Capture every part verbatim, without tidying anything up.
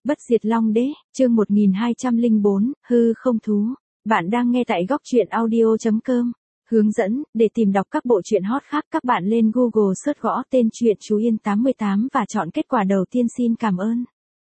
Bất diệt Long Đế, chương một nghìn hai trăm lẻ bốn, hư không thú. Bạn đang nghe tại góc truyện audio chấm com. Hướng dẫn, để tìm đọc các bộ truyện hot khác các bạn lên Google search gõ tên truyện Chú Yên tám mươi tám và chọn kết quả đầu tiên xin cảm ơn.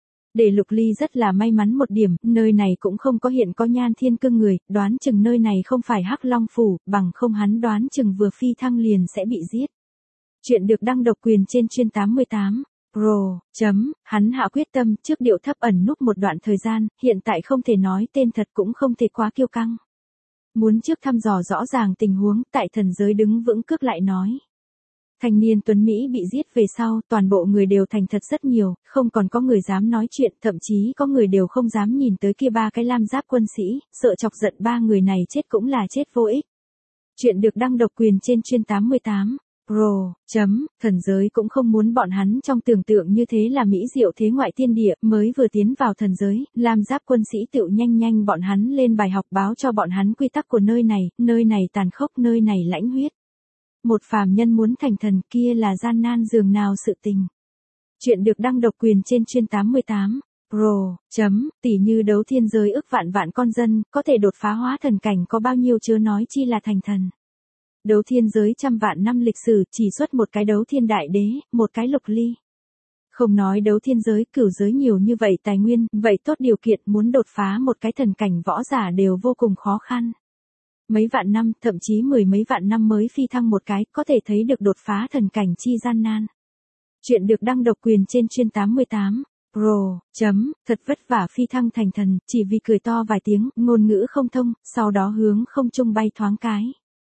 Để Lục Ly rất là may mắn một điểm, nơi này cũng không có hiện có Nhan Thiên Cương người, đoán chừng nơi này không phải Hắc Long Phủ, bằng không hắn đoán chừng vừa phi thăng liền sẽ bị giết. Chuyện được đăng độc quyền trên chuyên tám mươi tám. Pro, chấm, hắn hạ quyết tâm trước điệu thấp ẩn núp một đoạn thời gian, hiện tại không thể nói tên thật cũng không thể quá kiêu căng. Muốn trước thăm dò rõ ràng tình huống, tại thần giới đứng vững cước lại nói. Thanh niên Tuấn Mỹ bị giết về sau, toàn bộ người đều thành thật rất nhiều, không còn có người dám nói chuyện, thậm chí có người đều không dám nhìn tới kia ba cái lam giáp quân sĩ, sợ chọc giận ba người này chết cũng là chết vô ích. Chuyện được đăng độc quyền trên chuyên tám mươi tám. Pro, chấm, thần giới cũng không muốn bọn hắn trong tưởng tượng như thế là mỹ diệu thế ngoại thiên địa, mới vừa tiến vào thần giới, lam giáp quân sĩ tự nhanh nhanh bọn hắn lên bài học báo cho bọn hắn quy tắc của nơi này, nơi này tàn khốc, nơi này lãnh huyết. Một phàm nhân muốn thành thần kia là gian nan dường nào sự tình. Chuyện được đăng độc quyền trên chuyên tám mươi tám. Pro, chấm, tỉ như đấu thiên giới ức vạn vạn con dân, có thể đột phá hóa thần cảnh có bao nhiêu chớ nói chi là thành thần. Đấu thiên giới trăm vạn năm lịch sử chỉ xuất một cái đấu thiên đại đế, một cái Lục Ly. Không nói đấu thiên giới, cửu giới nhiều như vậy tài nguyên, vậy tốt điều kiện muốn đột phá một cái thần cảnh võ giả đều vô cùng khó khăn. Mấy vạn năm, thậm chí mười mấy vạn năm mới phi thăng một cái, có thể thấy được đột phá thần cảnh chi gian nan. Chuyện được đăng độc quyền trên chuyên tám mươi tám. Pro, chấm, thật vất vả phi thăng thành thần, chỉ vì cười to vài tiếng, ngôn ngữ không thông, sau đó hướng không trung bay thoáng cái.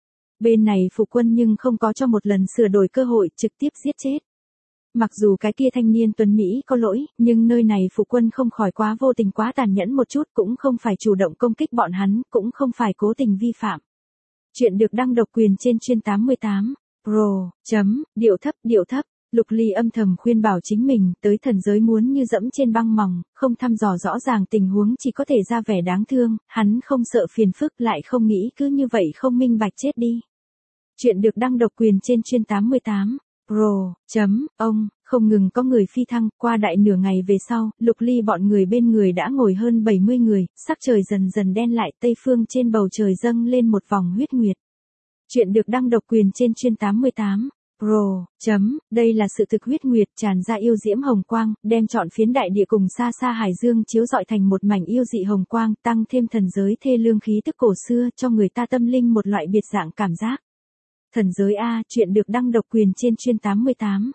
Bên này phụ quân nhưng không có cho một lần sửa đổi cơ hội, trực tiếp giết chết. Mặc dù cái kia thanh niên Tuấn Mỹ có lỗi, nhưng nơi này phụ quân không khỏi quá vô tình quá tàn nhẫn một chút, cũng không phải chủ động công kích bọn hắn, cũng không phải cố tình vi phạm. Chuyện được đăng độc quyền trên chuyên tám mươi tám. Pro, chấm, điệu thấp, điệu thấp. Lục Ly âm thầm khuyên bảo chính mình, tới thần giới muốn như dẫm trên băng mỏng, không thăm dò rõ ràng tình huống chỉ có thể ra vẻ đáng thương, hắn không sợ phiền phức lại không nghĩ cứ như vậy không minh bạch chết đi. Chuyện được đăng độc quyền trên chuyên tám mươi tám. Pro, chấm, ông, không ngừng có người phi thăng, qua đại nửa ngày về sau, Lục Ly bọn người bên người đã ngồi hơn bảy mươi người, sắc trời dần dần đen lại, tây phương trên bầu trời dâng lên một vòng huyết nguyệt. Chuyện được đăng độc quyền trên chuyên tám mươi tám. Pro, chấm, đây là sự thực huyết nguyệt tràn ra yêu diễm hồng quang, đem trọn phiến đại địa cùng xa xa hải dương chiếu rọi thành một mảnh yêu dị hồng quang, tăng thêm thần giới thê lương khí tức cổ xưa cho người ta tâm linh một loại biệt dạng cảm giác. Thần giới A, chuyện được đăng độc quyền trên chuyên tám mươi tám.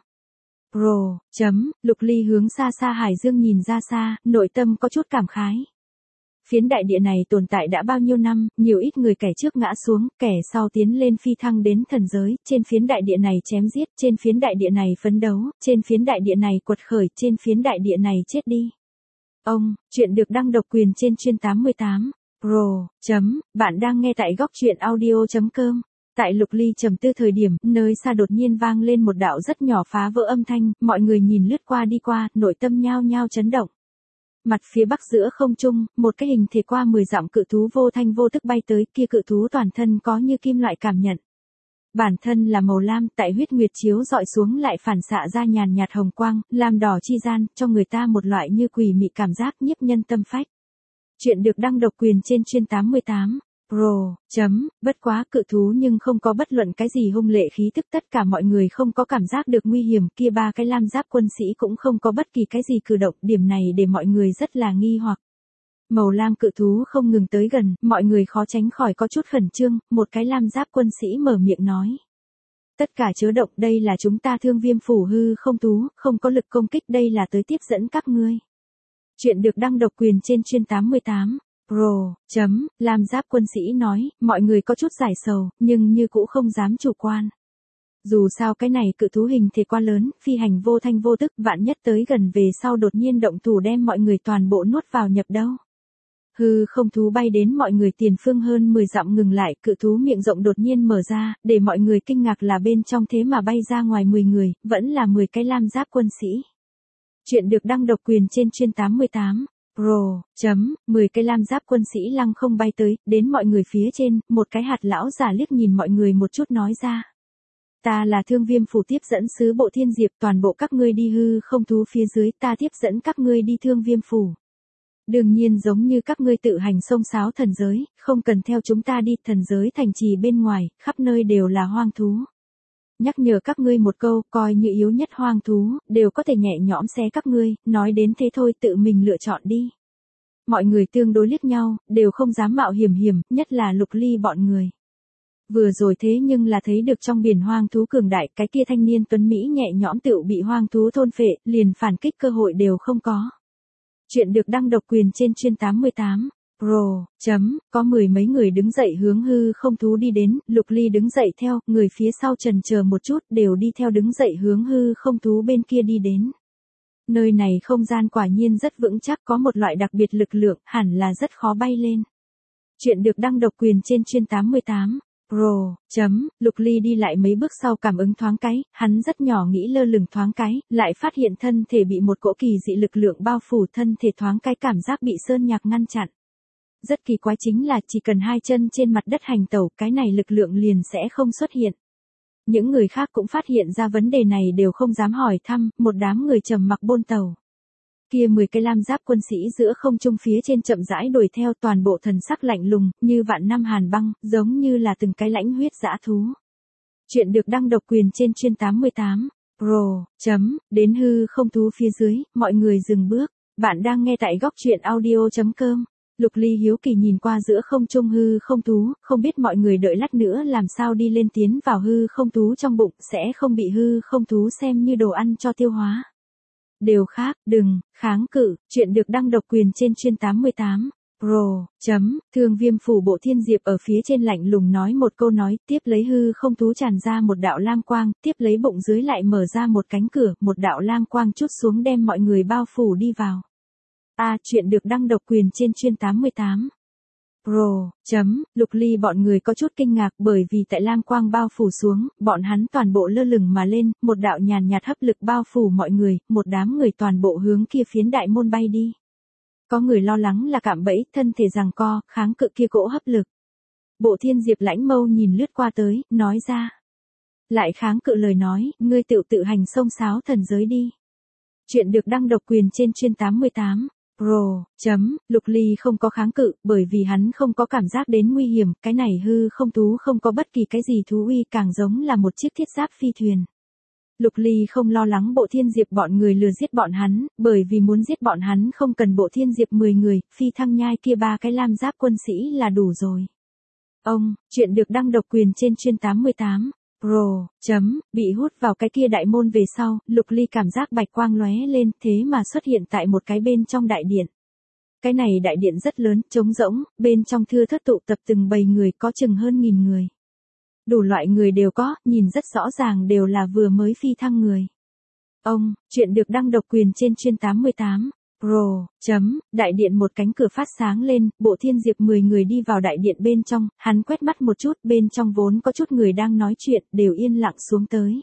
Pro, chấm, Lục Ly hướng xa xa hải dương nhìn ra xa, nội tâm có chút cảm khái. Phiến đại địa này tồn tại đã bao nhiêu năm, nhiều ít người kẻ trước ngã xuống, kẻ sau tiến lên phi thăng đến thần giới, trên phiến đại địa này chém giết, trên phiến đại địa này phấn đấu, trên phiến đại địa này quật khởi, trên phiến đại địa này chết đi. Ông, chuyện được đăng độc quyền trên chuyên tám mươi tám. Pro, chấm, bạn đang nghe tại góc truyện audio chấm com. Tại Lục Ly trầm tư thời điểm, nơi xa đột nhiên vang lên một đạo rất nhỏ phá vỡ âm thanh, mọi người nhìn lướt qua đi qua, nội tâm nhao nhao chấn động. Mặt phía bắc giữa không trung, một cái hình thể qua mười dặm cự thú vô thanh vô tức bay tới, kia cự thú toàn thân có như kim loại cảm nhận. Bản thân là màu lam, tại huyết nguyệt chiếu dọi xuống lại phản xạ ra nhàn nhạt hồng quang, lam đỏ chi gian, cho người ta một loại như quỷ mị cảm giác nhiếp nhân tâm phách. Chuyện được đăng độc quyền trên chuyên tám mươi tám. Pro, chấm, bất quá cự thú nhưng không có bất luận cái gì hung lệ khí tức, tất cả mọi người không có cảm giác được nguy hiểm, kia ba cái lam giáp quân sĩ cũng không có bất kỳ cái gì cử động, điểm này để mọi người rất là nghi hoặc. Màu lam cự thú không ngừng tới gần, mọi người khó tránh khỏi có chút khẩn trương, một cái lam giáp quân sĩ mở miệng nói. Tất cả chớ động, đây là chúng ta Thương Viêm phủ hư không thú, không có lực công kích, đây là tới tiếp dẫn các ngươi. Chuyện được đăng độc quyền trên chuyên tám mươi tám. Pro, chấm, lam giáp quân sĩ nói, mọi người có chút giải sầu, nhưng như cũ không dám chủ quan. Dù sao cái này cự thú hình thể quá lớn, phi hành vô thanh vô tức, vạn nhất tới gần về sau đột nhiên động thủ đem mọi người toàn bộ nuốt vào nhập đâu. Hư không thú bay đến mọi người tiền phương hơn mười dặm ngừng lại, cự thú miệng rộng đột nhiên mở ra, để mọi người kinh ngạc là bên trong thế mà bay ra ngoài mười người, vẫn là mười cái lam giáp quân sĩ. Chuyện được đăng độc quyền trên chuyên tám mươi tám. Pro, chấm, mười cái lam giáp quân sĩ lăng không bay tới, đến mọi người phía trên, một cái hạt lão giả liếc nhìn mọi người một chút nói ra. Ta là Thương Viêm phủ tiếp dẫn sứ bộ Thiên Diệp, toàn bộ các ngươi đi hư không thú phía dưới, ta tiếp dẫn các ngươi đi Thương Viêm phủ. Đương nhiên giống như các ngươi tự hành xông xáo thần giới, không cần theo chúng ta đi, thần giới thành trì bên ngoài, khắp nơi đều là hoang thú. Nhắc nhở các ngươi một câu, coi như yếu nhất hoang thú, đều có thể nhẹ nhõm xé các ngươi, nói đến thế thôi tự mình lựa chọn đi. Mọi người tương đối liếc nhau, đều không dám mạo hiểm hiểm, nhất là Lục Ly bọn người. Vừa rồi thế nhưng là thấy được trong biển hoang thú cường đại, cái kia thanh niên tuấn Mỹ nhẹ nhõm tựu bị hoang thú thôn phệ, liền phản kích cơ hội đều không có. Chuyện được đăng độc quyền trên chuyên tám mươi tám. Pro, chấm, có mười mấy người đứng dậy hướng hư không thú đi đến, Lục Ly đứng dậy theo, người phía sau chần chờ một chút đều đi theo đứng dậy hướng hư không thú bên kia đi đến. Nơi này không gian quả nhiên rất vững chắc, có một loại đặc biệt lực lượng, hẳn là rất khó bay lên. Chuyện được đăng độc quyền trên chuyên tám mươi tám. Pro, chấm, Lục Ly đi lại mấy bước sau cảm ứng thoáng cái, hắn rất nhỏ nghĩ lơ lửng thoáng cái, lại phát hiện thân thể bị một cỗ kỳ dị lực lượng bao phủ, thân thể thoáng cái cảm giác bị sơn nhạc ngăn chặn. Rất kỳ quái chính là chỉ cần hai chân trên mặt đất hành tẩu, cái này lực lượng liền sẽ không xuất hiện. Những người khác cũng phát hiện ra vấn đề này đều không dám hỏi thăm, một đám người trầm mặc bôn tàu. Kia mười cái lam giáp quân sĩ giữa không trung phía trên chậm rãi đuổi theo, toàn bộ thần sắc lạnh lùng, như vạn năm hàn băng, giống như là từng cái lãnh huyết dã thú. Chuyện được đăng độc quyền trên chuyên tám mươi tám. Pro, chấm, đến hư không thú phía dưới, mọi người dừng bước. Bạn đang nghe tại góc truyện audio chấm com. Lục Ly hiếu kỳ nhìn qua giữa không trung hư không thú, không biết mọi người đợi lát nữa làm sao đi lên tiến vào hư không thú trong bụng, sẽ không bị hư không thú xem như đồ ăn cho tiêu hóa. Điều khác, đừng, kháng cự, chuyện được đăng độc quyền trên chuyên tám mươi tám. Pro, chấm, Thương Viêm phủ bộ Thiên Diệp ở phía trên lạnh lùng nói một câu nói, tiếp lấy hư không thú tràn ra một đạo lam quang, tiếp lấy bụng dưới lại mở ra một cánh cửa, một đạo lam quang chút xuống đem mọi người bao phủ đi vào. A, à, chuyện được đăng độc quyền trên chuyên tám mươi tám. Pro, chấm, Lục Ly bọn người có chút kinh ngạc bởi vì tại lam quang bao phủ xuống, bọn hắn toàn bộ lơ lửng mà lên, một đạo nhàn nhạt hấp lực bao phủ mọi người, một đám người toàn bộ hướng kia phiến đại môn bay đi. Có người lo lắng là cạm bẫy, thân thể giằng co, kháng cự kia cỗ hấp lực. Bộ Thiên Diệp lãnh mâu nhìn lướt qua tới, nói ra. Lại kháng cự lời nói, ngươi tự tự hành xông xáo thần giới đi. Chuyện được đăng độc quyền trên chuyên tám mươi tám. Pro, chấm, Lục Ly không có kháng cự, bởi vì hắn không có cảm giác đến nguy hiểm, cái này hư không thú không có bất kỳ cái gì thú uy, càng giống là một chiếc thiết giáp phi thuyền. Lục Ly không lo lắng bộ Thiên Diệp bọn người lừa giết bọn hắn, bởi vì muốn giết bọn hắn không cần bộ Thiên Diệp mười người, phi thăng nhai kia ba cái lam giáp quân sĩ là đủ rồi. Ông, chuyện được đăng độc quyền trên chuyên tám mươi tám. Pro, chấm, bị hút vào cái kia đại môn về sau, Lục Ly cảm giác bạch quang lóe lên, thế mà xuất hiện tại một cái bên trong đại điện. Cái này đại điện rất lớn, trống rỗng, bên trong thưa thớt tụ tập từng bầy người, có chừng hơn nghìn người. Đủ loại người đều có, nhìn rất rõ ràng đều là vừa mới phi thăng người. Ông, chuyện được đăng độc quyền trên chuyên tám mươi tám. Pro, chấm, đại điện một cánh cửa phát sáng lên, bộ Thiên Diệp mười người đi vào đại điện bên trong, hắn quét mắt một chút, bên trong vốn có chút người đang nói chuyện, đều yên lặng xuống tới.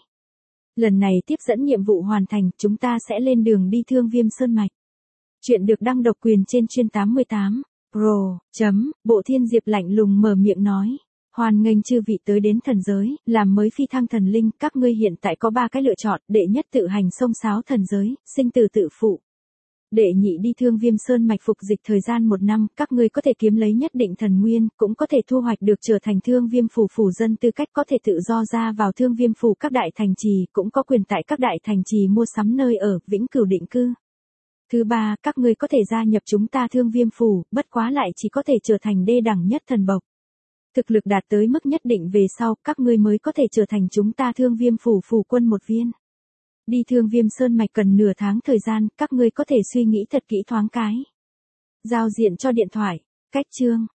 Lần này tiếp dẫn nhiệm vụ hoàn thành, chúng ta sẽ lên đường đi Thương Viêm Sơn Mạch. Chuyện được đăng độc quyền trên chuyên tám mươi tám. Pro, chấm, bộ Thiên Diệp lạnh lùng mở miệng nói. Hoan nghênh chư vị tới đến thần giới, làm mới phi thăng thần linh, các ngươi hiện tại có ba cái lựa chọn, đệ nhất tự hành xông xáo thần giới, sinh tử tự phụ. Đệ nhị đi Thương Viêm Sơn Mạch phục dịch thời gian một năm, các ngươi có thể kiếm lấy nhất định thần nguyên, cũng có thể thu hoạch được trở thành Thương Viêm phủ phủ dân tư cách, có thể tự do ra vào Thương Viêm phủ các đại thành trì, cũng có quyền tại các đại thành trì mua sắm nơi ở, vĩnh cửu định cư. Thứ ba, các ngươi có thể gia nhập chúng ta Thương Viêm phủ, bất quá lại chỉ có thể trở thành đê đẳng nhất thần bộc. Thực lực đạt tới mức nhất định về sau, các ngươi mới có thể trở thành chúng ta Thương Viêm phủ phủ quân một viên. Đi Thương Viêm Sơn Mạch cần nửa tháng thời gian, các ngươi có thể suy nghĩ thật kỹ thoáng cái. Giao diện cho điện thoại. Cách chương.